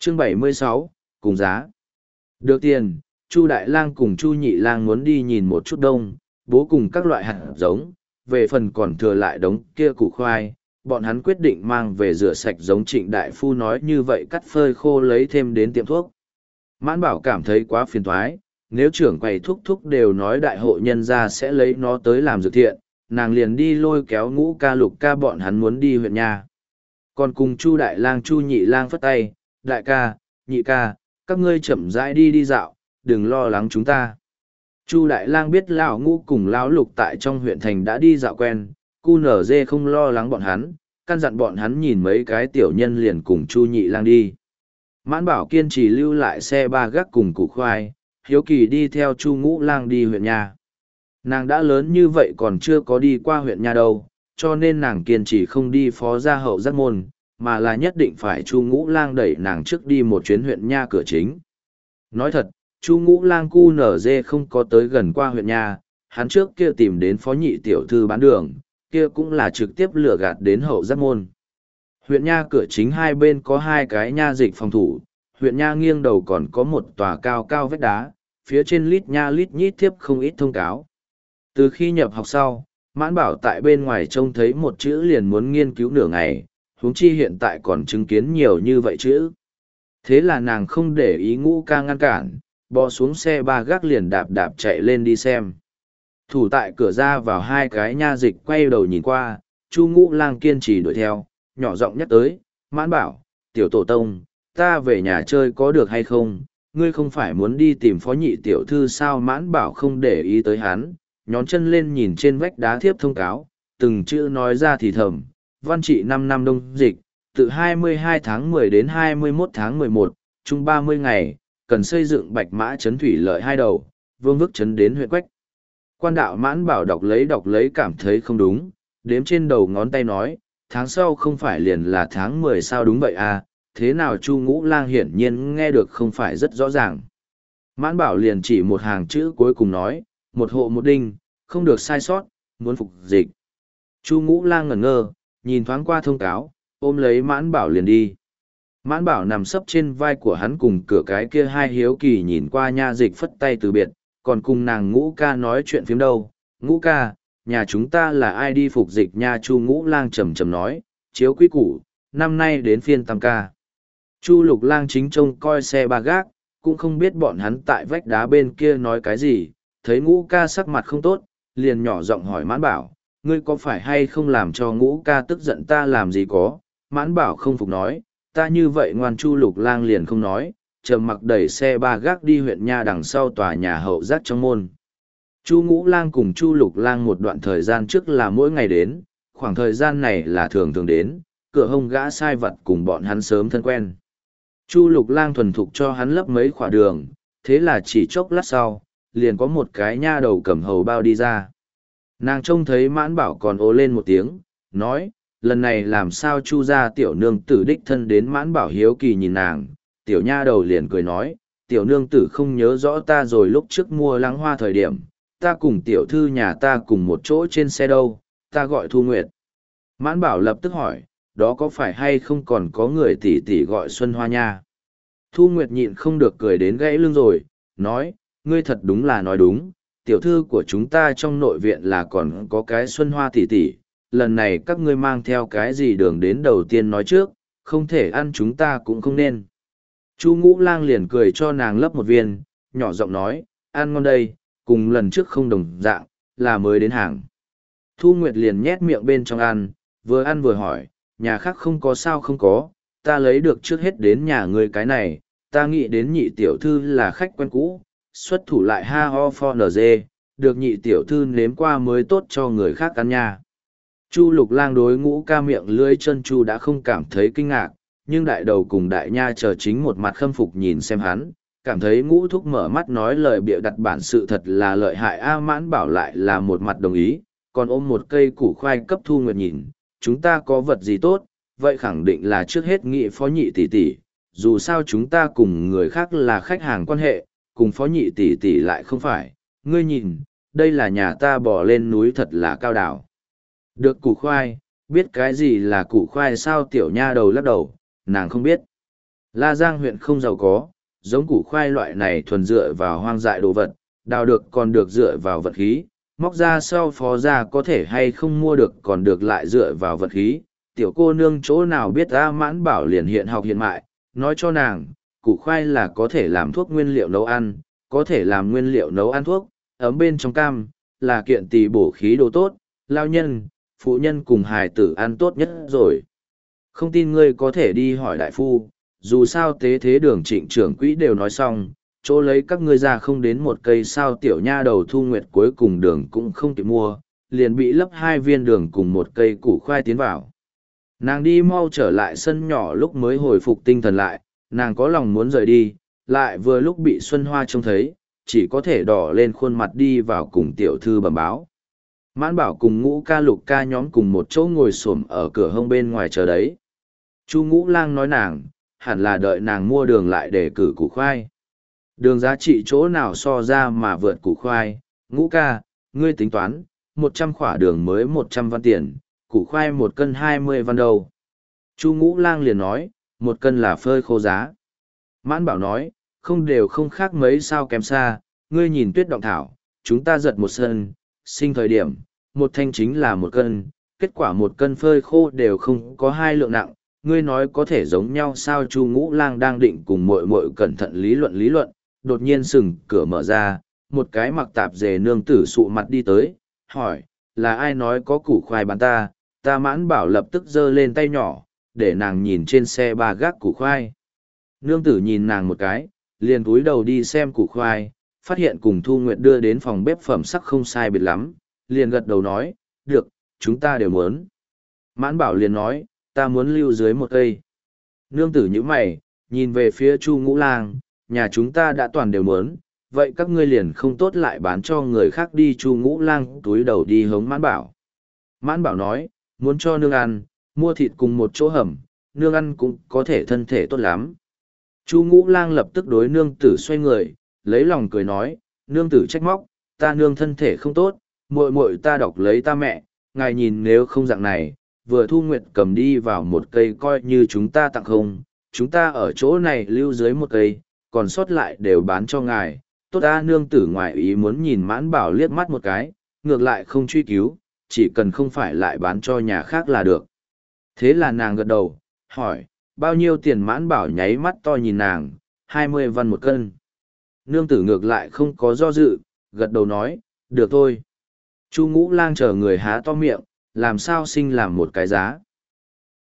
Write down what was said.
Chương 76, cùng giá. Được tiền, Chu Đại Lang cùng Chu Nhị Lang muốn đi nhìn một chút đông, bố cùng các loại hạt giống, về phần còn thừa lại đống kia củ khoai, bọn hắn quyết định mang về rửa sạch giống Trịnh Đại Phu nói như vậy cắt phơi khô lấy thêm đến tiệm thuốc. Mãn Bảo cảm thấy quá phiền toái, nếu trưởng quầy thúc thúc đều nói đại hội nhân gia sẽ lấy nó tới làm dược thiện, nàng liền đi lôi kéo Ngũ Ca Lục Ca bọn hắn muốn đi huyện nha. Còn cùng Chu Đại Lang Chu Nhị Lang phất tay, đại ca, nhị ca, các ngươi chậm rãi đi đi dạo, đừng lo lắng chúng ta. Chu Đại Lang biết lão Ngũ cùng lão Lục tại trong huyện thành đã đi dạo quen, cu nở dê không lo lắng bọn hắn, căn dặn bọn hắn nhìn mấy cái tiểu nhân liền cùng Chu Nhị Lang đi. Mãn Bảo kiên trì lưu lại xe ba gác cùng củ khoai, hiếu kỳ đi theo Chu Ngũ Lang đi huyện nha. Nàng đã lớn như vậy còn chưa có đi qua huyện nha đâu, cho nên nàng kiên trì không đi phó gia hậu giác môn, mà là nhất định phải Chu Ngũ Lang đẩy nàng trước đi một chuyến huyện nha cửa chính. Nói thật, Chu Ngũ Lang cu nở dê không có tới gần qua huyện nha, hắn trước kia tìm đến phó nhị tiểu thư bán đường, kia cũng là trực tiếp lừa gạt đến hậu giác môn. Huyện nha cửa chính hai bên có hai cái nha dịch phòng thủ, huyện nha nghiêng đầu còn có một tòa cao cao vách đá, phía trên lít nha lít nhít thiếp không ít thông cáo. Từ khi nhập học sau, Mãn Bảo tại bên ngoài trông thấy một chữ liền muốn nghiên cứu nửa ngày, huống chi hiện tại còn chứng kiến nhiều như vậy chữ. Thế là nàng không để ý Ngũ Ca ngăn cản, bò xuống xe ba gác liền đạp đạp chạy lên đi xem. Thủ tại cửa ra vào hai cái nha dịch quay đầu nhìn qua, Chu Ngũ Lang kiên trì đuổi theo, nhỏ giọng nhắc tới, Mãn Bảo, tiểu tổ tông, ta về nhà chơi có được hay không, ngươi không phải muốn đi tìm phó nhị tiểu thư sao? Mãn Bảo không để ý tới hắn, nhón chân lên nhìn trên vách đá thiếp thông cáo, từng chữ nói ra thì thầm, văn trị 5 năm đông dịch, từ 22 tháng 10 đến 21 tháng 11, chung 30 ngày, cần xây dựng bạch mã trấn thủy lợi hai đầu, vương vức trấn đến huyện Quách. Quan đạo Mãn Bảo đọc lấy cảm thấy không đúng, đếm trên đầu ngón tay nói, tháng sau không phải liền là tháng 10 sao? Đúng vậy à, thế nào Chu Ngũ Lang hiển nhiên nghe được không phải rất rõ ràng. Mãn Bảo liền chỉ một hàng chữ cuối cùng nói, một hộ một đinh, không được sai sót, muốn phục dịch. Chu Ngũ Lang ngẩn ngơ, nhìn thoáng qua thông cáo, ôm lấy Mãn Bảo liền đi. Mãn Bảo nằm sấp trên vai của hắn cùng cửa cái kia hai hiếu kỳ nhìn qua nha dịch phất tay từ biệt, còn cùng nàng Ngũ Ca nói chuyện phiếm đâu. Ngũ Ca, nhà chúng ta là ai đi phục dịch nha? Chu Ngũ Lang trầm trầm nói, chiếu quý củ, năm nay đến phiên Tam Ca. Chu Lục Lang chính trông coi xe ba gác, cũng không biết bọn hắn tại vách đá bên kia nói cái gì, thấy Ngũ Ca sắc mặt không tốt, liền nhỏ giọng hỏi Mãn Bảo, ngươi có phải hay không làm cho Ngũ Ca tức giận? Ta làm gì có? Mãn Bảo không phục nói, ta như vậy ngoan. Chu Lục Lang liền không nói, trầm mặc đẩy xe ba gác đi huyện nha đằng sau tòa nhà hậu giác trong môn. Chu Ngũ Lang cùng Chu Lục Lang một đoạn thời gian trước là mỗi ngày đến, khoảng thời gian này là thường thường đến, cửa hông gã sai vật cùng bọn hắn sớm thân quen. Chu Lục Lang thuần thục cho hắn lấp mấy khỏa đường, thế là chỉ chốc lát sau, liền có một cái nha đầu cầm hầu bao đi ra. Nàng trông thấy Mãn Bảo còn ố lên một tiếng, nói, lần này làm sao Chu gia tiểu nương tử đích thân đến? Mãn Bảo hiếu kỳ nhìn nàng, tiểu nha đầu liền cười nói, tiểu nương tử không nhớ rõ ta rồi, lúc trước mua lăng hoa thời điểm, ta cùng tiểu thư nhà ta cùng một chỗ trên xe đâu, ta gọi Thu Nguyệt. Mãn Bảo lập tức hỏi, đó có phải hay không còn có người tỷ tỷ gọi Xuân Hoa nha? Thu Nguyệt nhịn không được cười đến gãy lưng rồi, nói, ngươi thật đúng là nói đúng, tiểu thư của chúng ta trong nội viện là còn có cái Xuân Hoa tỷ tỷ, lần này các ngươi mang theo cái gì đường đến đầu tiên nói trước, không thể ăn chúng ta cũng không nên. Chu Ngũ Lang liền cười cho nàng lấp một viên, nhỏ giọng nói, ăn ngon đây, cùng lần trước không đồng dạng, là mới đến hàng. Thu Nguyệt liền nhét miệng bên trong ăn vừa hỏi, nhà khác không có sao? Không có, ta lấy được trước hết đến nhà ngươi cái này, ta nghĩ đến nhị tiểu thư là khách quen cũ, xuất thủ lại ha ho for nz, được nhị tiểu thư nếm qua mới tốt cho người khác ăn nha. Chu Lục Lang đối Ngũ Ca miệng lưỡi chân chu đã không cảm thấy kinh ngạc, nhưng đại đầu cùng đại nha chờ chính một mặt khâm phục nhìn xem hắn, cảm thấy Ngũ thúc mở mắt nói lời bịa đặt bản sự thật là lợi hại a. Mãn Bảo lại là một mặt đồng ý, còn ôm một cây củ khoai cấp Thu Nguyệt nhìn, chúng ta có vật gì tốt, vậy khẳng định là trước hết nghị phó nhị tỷ tỷ, dù sao chúng ta cùng người khác là khách hàng quan hệ, cùng phó nhị tỷ tỷ lại không phải, ngươi nhìn, đây là nhà ta bỏ lên núi thật là cao đảo. Được củ khoai, biết cái gì là củ khoai sao? Tiểu nha đầu lắc đầu, nàng không biết. La Giang huyện không giàu có, giống củ khoai loại này thuần dựa vào hoang dại đồ vật, đào được còn được dựa vào vật khí, móc ra sau phó ra có thể hay không mua được còn được lại dựa vào vật khí. Tiểu cô nương chỗ nào biết A Mãn Bảo liền hiện học hiện mại, nói cho nàng, củ khoai là có thể làm thuốc nguyên liệu nấu ăn, có thể làm nguyên liệu nấu ăn thuốc, ấm bên trong cam, là kiện tỳ bổ khí đồ tốt, lao nhân, phụ nhân cùng hài tử ăn tốt nhất rồi. Không tin ngươi có thể đi hỏi đại phu, dù sao tế thế đường trịnh trưởng quỹ đều nói xong, chỗ lấy các ngươi ra không đến một cây sao tiểu nha đầu Thu Nguyệt cuối cùng đường cũng không kịp mua, liền bị lấp 2 viên đường cùng một cây củ khoai tiến vào. Nàng đi mau trở lại sân nhỏ lúc mới hồi phục tinh thần lại, nàng có lòng muốn rời đi, lại vừa lúc bị Xuân Hoa trông thấy, chỉ có thể đỏ lên khuôn mặt đi vào cùng tiểu thư bẩm báo. Mãn Bảo cùng Ngũ Ca Lục Ca nhóm cùng một chỗ ngồi xổm ở cửa hông bên ngoài chờ đấy. Chu Ngũ Lang nói nàng, hẳn là đợi nàng mua đường lại để cử củ khoai. Đường giá trị chỗ nào so ra mà vượt củ khoai, Ngũ Ca, ngươi tính toán, 100 khỏa đường mới 100 văn tiền, củ khoai 1 cân 20 văn đâu. Chu Ngũ Lang liền nói, 1 cân là phơi khô giá. Mãn Bảo nói, không đều không khác mấy sao kém xa, ngươi nhìn Tuyết Động Thảo, chúng ta giật một sân, sinh thời điểm, một thanh chính là 1 cân, kết quả 1 cân phơi khô đều không có 2 lượng nặng, ngươi nói có thể giống nhau sao. Chu Ngũ Lang đang định cùng muội muội cẩn thận lý luận, đột nhiên sừng cửa mở ra, một cái mặc tạp dề nương tử sụ mặt đi tới, hỏi, là ai nói có củ khoai bán ta. Mãn Bảo lập tức giơ lên tay nhỏ, để nàng nhìn trên xe ba gác củ khoai. Nương tử nhìn nàng một cái, liền cúi đầu đi xem củ khoai, phát hiện cùng Thu Nguyệt đưa đến phòng bếp phẩm sắc không sai biệt lắm, liền gật đầu nói, được, chúng ta đều muốn. Mãn Bảo liền nói, ta muốn lưu dưới 1 cây. Nương tử như mày, nhìn về phía Chu Ngũ Lang, nhà chúng ta đã toàn đều muốn, vậy các ngươi liền không tốt lại bán cho người khác đi. Chu Ngũ Lang túi đầu đi hống Mãn Bảo. Mãn Bảo nói, muốn cho nương ăn, mua thịt cùng một chỗ hầm, nương ăn cũng có thể thân thể tốt lắm. Chu Ngũ Lang lập tức đối nương tử xoay người, lấy lòng cười nói, nương tử trách móc, ta nương thân thể không tốt, muội muội ta đọc lấy ta mẹ, ngài nhìn nếu không dạng này, vừa Thu Nguyệt cầm đi vào 1 cây coi như chúng ta tặng không, chúng ta ở chỗ này lưu dưới 1 cây, còn sót lại đều bán cho ngài. Tốt ta. Nương tử ngoại ý muốn nhìn Mãn Bảo liếc mắt một cái, ngược lại không truy cứu, chỉ cần không phải lại bán cho nhà khác là được. Thế là nàng gật đầu, hỏi, bao nhiêu tiền? Mãn Bảo nháy mắt to nhìn nàng, 20 văn 1 cân. Nương tử ngược lại không có do dự, gật đầu nói, được thôi. Chu Ngũ Lang chờ người há to miệng, làm sao sinh làm một cái giá.